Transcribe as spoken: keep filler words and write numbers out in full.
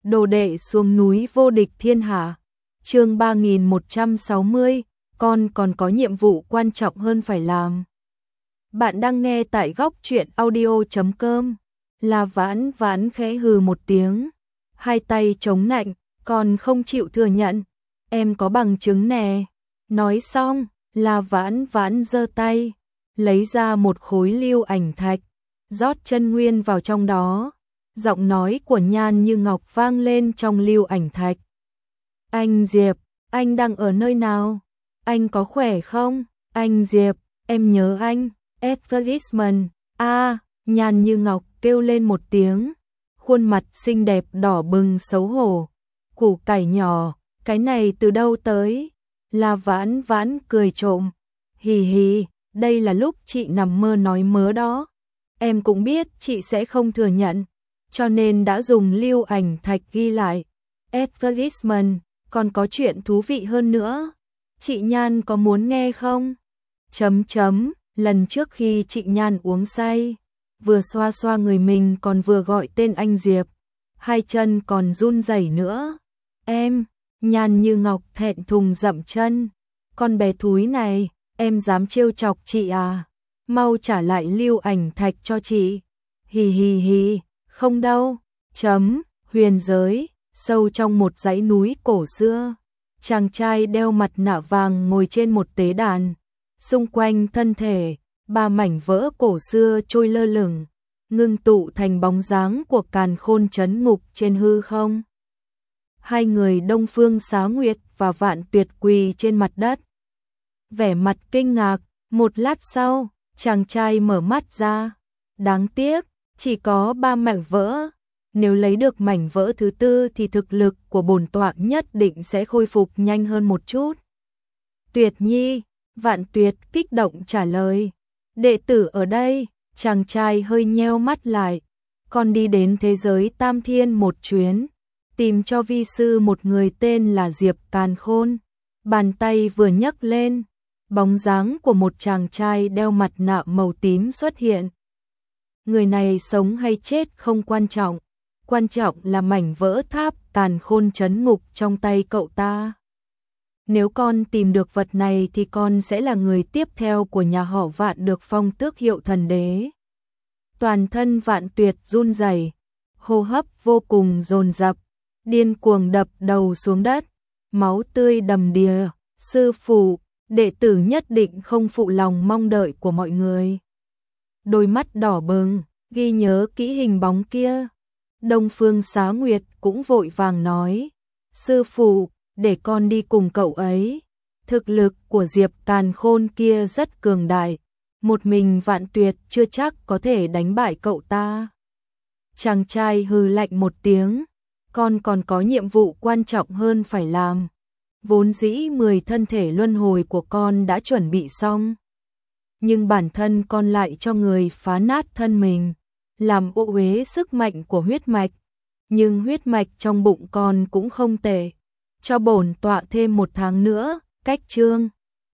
Đồ đệ xuống núi vô địch thiên hạ. Chương ba nghìn một trăm sáu mươi, con còn có nhiệm vụ quan trọng hơn phải làm. Bạn đang nghe tại góc truyện audio chấm com. La Vãn Vãn khẽ hừ một tiếng, hai tay chống nạnh, còn không chịu thừa nhận. Em có bằng chứng nè. Nói xong, La Vãn Vãn giơ tay, lấy ra một khối lưu ảnh thạch, rót chân nguyên vào trong đó. Giọng nói của Nhan Như Ngọc vang lên trong lưu ảnh thạch. Anh Diệp, anh đang ở nơi nào? Anh có khỏe không? Anh Diệp, em nhớ anh. Advertisement. A, Nhan Như Ngọc kêu lên một tiếng, khuôn mặt xinh đẹp đỏ bừng xấu hổ. Củ cải nhỏ, cái này từ đâu tới? La Vãn Vãn cười trộm. Hì hì, đây là lúc chị nằm mơ nói mớ đó. Em cũng biết chị sẽ không thừa nhận, cho nên đã dùng lưu ảnh thạch ghi lại. Advertisement, còn có chuyện thú vị hơn nữa. Chị Nhan có muốn nghe không? Chấm chấm, lần trước khi chị Nhan uống say, vừa xoa xoa người mình còn vừa gọi tên anh Diệp, hai chân còn run rẩy nữa. Em, Nhan Như Ngọc thẹn thùng dậm chân. Con bé thúi này, em dám trêu chọc chị à? Mau trả lại lưu ảnh thạch cho chị. Hì hì hì, không đâu. Chấm, huyền giới, sâu trong một dãy núi cổ xưa. Chàng trai đeo mặt nạ vàng ngồi trên một tế đàn. Xung quanh thân thể, ba mảnh vỡ cổ xưa trôi lơ lửng, ngưng tụ thành bóng dáng của Càn Khôn trấn ngục trên hư không. Hai người Đông Phương Xá Nguyệt và Vạn Tuyệt quỳ trên mặt đất, vẻ mặt kinh ngạc. Một lát sau, chàng trai mở mắt ra. Đáng tiếc, chỉ có ba mảnh vỡ. Nếu lấy được mảnh vỡ thứ tư thì thực lực của bổn tọa nhất định sẽ khôi phục nhanh hơn một chút. Tuyệt Nhi, Vạn Tuyệt kích động trả lời. Đệ tử ở đây. Chàng trai hơi nheo mắt lại. Con đi đến thế giới Tam Thiên một chuyến, tìm cho vi sư một người tên là Diệp Càn Khôn. Bàn tay vừa nhấc lên, bóng dáng của một chàng trai đeo mặt nạ màu tím xuất hiện. Người này sống hay chết không quan trọng, quan trọng là mảnh vỡ tháp Càn Khôn trấn ngục trong tay cậu ta. Nếu con tìm được vật này thì con sẽ là người tiếp theo của nhà họ Vạn được phong tước hiệu thần đế. Toàn thân Vạn Tuyệt run rẩy, hô hấp vô cùng dồn dập, điên cuồng đập đầu xuống đất, máu tươi đầm đìa. Sư phụ, đệ tử nhất định không phụ lòng mong đợi của mọi người. Đôi mắt đỏ bừng, ghi nhớ kỹ hình bóng kia. Đông Phương Xá Nguyệt cũng vội vàng nói, sư phụ, để con đi cùng cậu ấy. Thực lực của Diệp Càn Khôn kia rất cường đại, một mình Vạn Tuyệt chưa chắc có thể đánh bại cậu ta. Chàng trai hừ lạnh một tiếng, con còn có nhiệm vụ quan trọng hơn phải làm. Vốn dĩ mười thân thể luân hồi của con đã chuẩn bị xong, nhưng bản thân con lại cho người phá nát thân mình, làm ô uế sức mạnh của huyết mạch. Nhưng huyết mạch trong bụng con cũng không tệ, cho bổn tọa thêm một tháng nữa. Cách chương